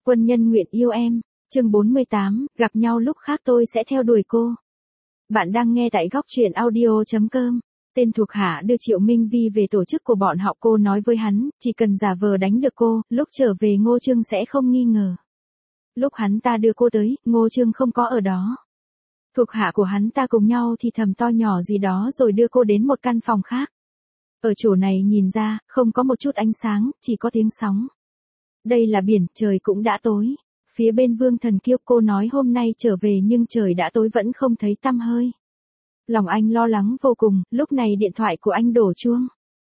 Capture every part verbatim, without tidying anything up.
Quân nhân nguyện yêu em. Chương bốn mươi tám, gặp nhau lúc khác tôi sẽ theo đuổi cô. Bạn đang nghe tại góc truyện audio chấm com. Tên thuộc hạ đưa Triệu Minh Vi về tổ chức của bọn họ, cô nói với hắn, chỉ cần giả vờ đánh được cô, lúc trở về Ngô Trương sẽ không nghi ngờ. Lúc hắn ta đưa cô tới, Ngô Trương không có ở đó. Thuộc hạ của hắn ta cùng nhau thì thầm to nhỏ gì đó rồi đưa cô đến một căn phòng khác. Ở chỗ này nhìn ra, không có một chút ánh sáng, chỉ có tiếng sóng. Đây là biển, trời cũng đã tối. Phía bên Vương Thần Kiêu, cô nói hôm nay trở về nhưng trời đã tối vẫn không thấy tăm hơi. Lòng anh lo lắng vô cùng, lúc này điện thoại của anh đổ chuông.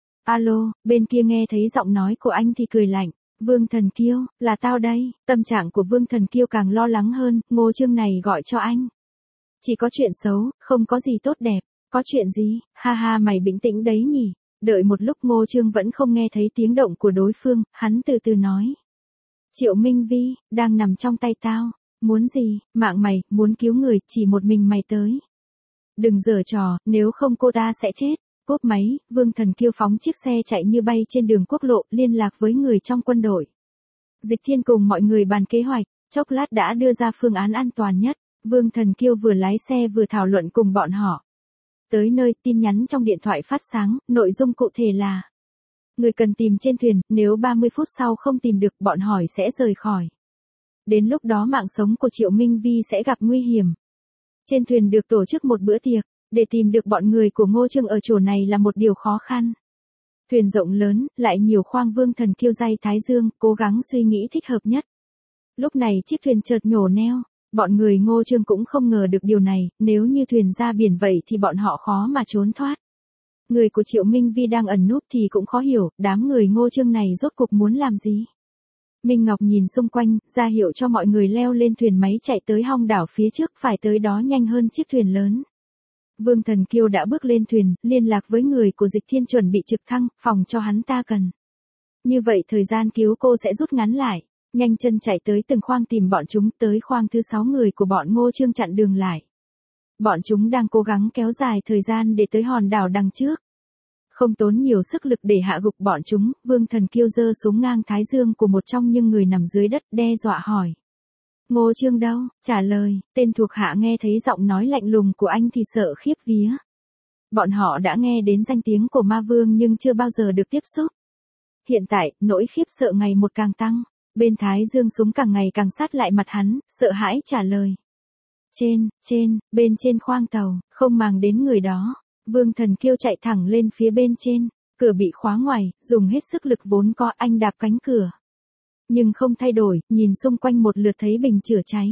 Alo, bên kia nghe thấy giọng nói của anh thì cười lạnh. Vương Thần Kiêu, là tao đây. Tâm trạng của Vương Thần Kiêu càng lo lắng hơn, Ngô Trương này gọi cho anh. Chỉ có chuyện xấu, không có gì tốt đẹp. Có chuyện gì, ha ha mày bình tĩnh đấy nhỉ. Đợi một lúc Ngô Trương vẫn không nghe thấy tiếng động của đối phương, hắn từ từ nói. Triệu Minh Vi, đang nằm trong tay tao. Muốn gì, mạng mày, muốn cứu người, chỉ một mình mày tới. Đừng giở trò, nếu không cô ta sẽ chết. Cúp máy, Vương Thần Kiêu phóng chiếc xe chạy như bay trên đường quốc lộ, liên lạc với người trong quân đội. Dịch Thiên cùng mọi người bàn kế hoạch, chốc lát đã đưa ra phương án an toàn nhất. Vương Thần Kiêu vừa lái xe vừa thảo luận cùng bọn họ. Tới nơi, tin nhắn trong điện thoại phát sáng, nội dung cụ thể là: người cần tìm trên thuyền, nếu ba mươi phút sau không tìm được, bọn hỏi sẽ rời khỏi. Đến lúc đó mạng sống của Triệu Minh Vi sẽ gặp nguy hiểm. Trên thuyền được tổ chức một bữa tiệc, để tìm được bọn người của Ngô Trương ở chỗ này là một điều khó khăn. Thuyền rộng lớn, lại nhiều khoang. Vương Thần Kiêu day thái dương, cố gắng suy nghĩ thích hợp nhất. Lúc này chiếc thuyền chợt nhổ neo. Bọn người Ngô Trương cũng không ngờ được điều này, nếu như thuyền ra biển vậy thì bọn họ khó mà trốn thoát. Người của Triệu Minh Vi đang ẩn núp thì cũng khó hiểu, đám người Ngô Trương này rốt cuộc muốn làm gì. Minh Ngọc nhìn xung quanh, ra hiệu cho mọi người leo lên thuyền máy chạy tới hông đảo phía trước, phải tới đó nhanh hơn chiếc thuyền lớn. Vương Thần Kiêu đã bước lên thuyền, liên lạc với người của Dịch Thiên chuẩn bị trực thăng, phòng cho hắn ta cần. Như vậy thời gian cứu cô sẽ rút ngắn lại. Nhanh chân chạy tới từng khoang tìm bọn chúng, tới khoang thứ sáu người của bọn Ngô Trương chặn đường lại. Bọn chúng đang cố gắng kéo dài thời gian để tới hòn đảo đằng trước. Không tốn nhiều sức lực để hạ gục bọn chúng, Vương Thần Kiêu giơ súng ngang thái dương của một trong những người nằm dưới đất, đe dọa hỏi. Ngô Trương đâu? Trả lời, tên thuộc hạ nghe thấy giọng nói lạnh lùng của anh thì sợ khiếp vía. Bọn họ đã nghe đến danh tiếng của Ma Vương nhưng chưa bao giờ được tiếp xúc. Hiện tại, nỗi khiếp sợ ngày một càng tăng. Bên thái dương súng càng ngày càng sát lại mặt hắn, sợ hãi trả lời. Trên, trên, bên trên khoang tàu, không màng đến người đó. Vương Thần Kiêu chạy thẳng lên phía bên trên, cửa bị khóa ngoài, dùng hết sức lực vốn có, anh đạp cánh cửa. Nhưng không thay đổi, nhìn xung quanh một lượt thấy bình chữa cháy.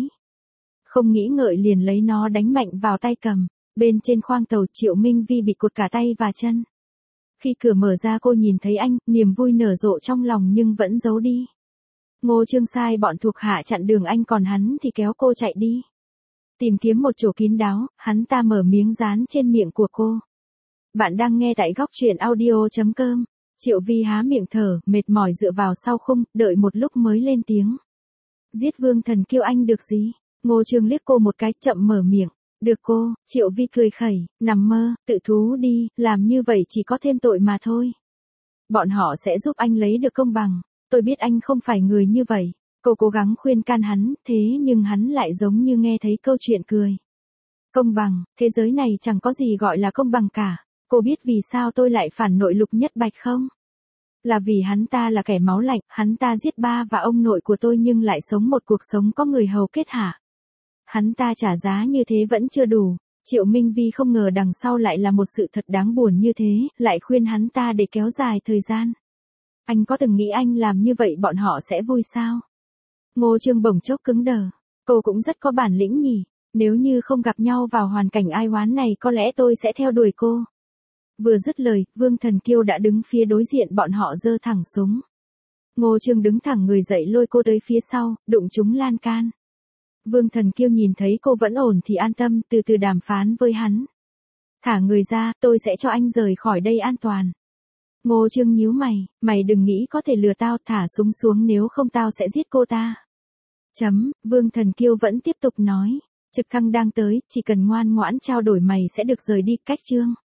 Không nghĩ ngợi liền lấy nó đánh mạnh vào tay cầm. Bên trên khoang tàu Triệu Minh Vi bị cột cả tay và chân. Khi cửa mở ra cô nhìn thấy anh, niềm vui nở rộ trong lòng nhưng vẫn giấu đi. Ngô Trương sai bọn thuộc hạ chặn đường anh, còn hắn thì kéo cô chạy đi. Tìm kiếm một chỗ kín đáo, hắn ta mở miếng dán trên miệng của cô. Bạn đang nghe tại góc truyện audio chấm com. Triệu Vi há miệng thở, mệt mỏi dựa vào sau khung, đợi một lúc mới lên tiếng. Giết Vương Thần Kiêu anh được gì? Ngô Trương liếc cô một cái, chậm mở miệng. Được cô, Triệu Vi cười khẩy, nằm mơ, tự thú đi, làm như vậy chỉ có thêm tội mà thôi. Bọn họ sẽ giúp anh lấy được công bằng. Tôi biết anh không phải người như vậy. Cô cố gắng khuyên can hắn, thế nhưng hắn lại giống như nghe thấy câu chuyện cười. Công bằng, thế giới này chẳng có gì gọi là công bằng cả. Cô biết vì sao tôi lại phản nội Lục Nhất Bạch không? Là vì hắn ta là kẻ máu lạnh, hắn ta giết ba và ông nội của tôi nhưng lại sống một cuộc sống có người hầu kết hả? Hắn ta trả giá như thế vẫn chưa đủ. Triệu Minh Vi không ngờ đằng sau lại là một sự thật đáng buồn như thế, lại khuyên hắn ta để kéo dài thời gian. Anh có từng nghĩ anh làm như vậy bọn họ sẽ vui sao? Ngô Trương bỗng chốc cứng đờ. Cô cũng rất có bản lĩnh nhỉ. Nếu như không gặp nhau vào hoàn cảnh ai oán này có lẽ tôi sẽ theo đuổi cô. Vừa dứt lời, Vương Thần Kiêu đã đứng phía đối diện bọn họ giơ thẳng súng. Ngô Trương đứng thẳng người dậy lôi cô tới phía sau, đụng trúng lan can. Vương Thần Kiêu nhìn thấy cô vẫn ổn thì an tâm, từ từ đàm phán với hắn. Thả người ra, tôi sẽ cho anh rời khỏi đây an toàn. Ngô Trương nhíu mày, mày đừng nghĩ có thể lừa tao, thả súng xuống nếu không tao sẽ giết cô ta. Chấm, Vương Thần Kiêu vẫn tiếp tục nói. Trực thăng đang tới, chỉ cần ngoan ngoãn trao đổi mày sẽ được rời đi, cách chương.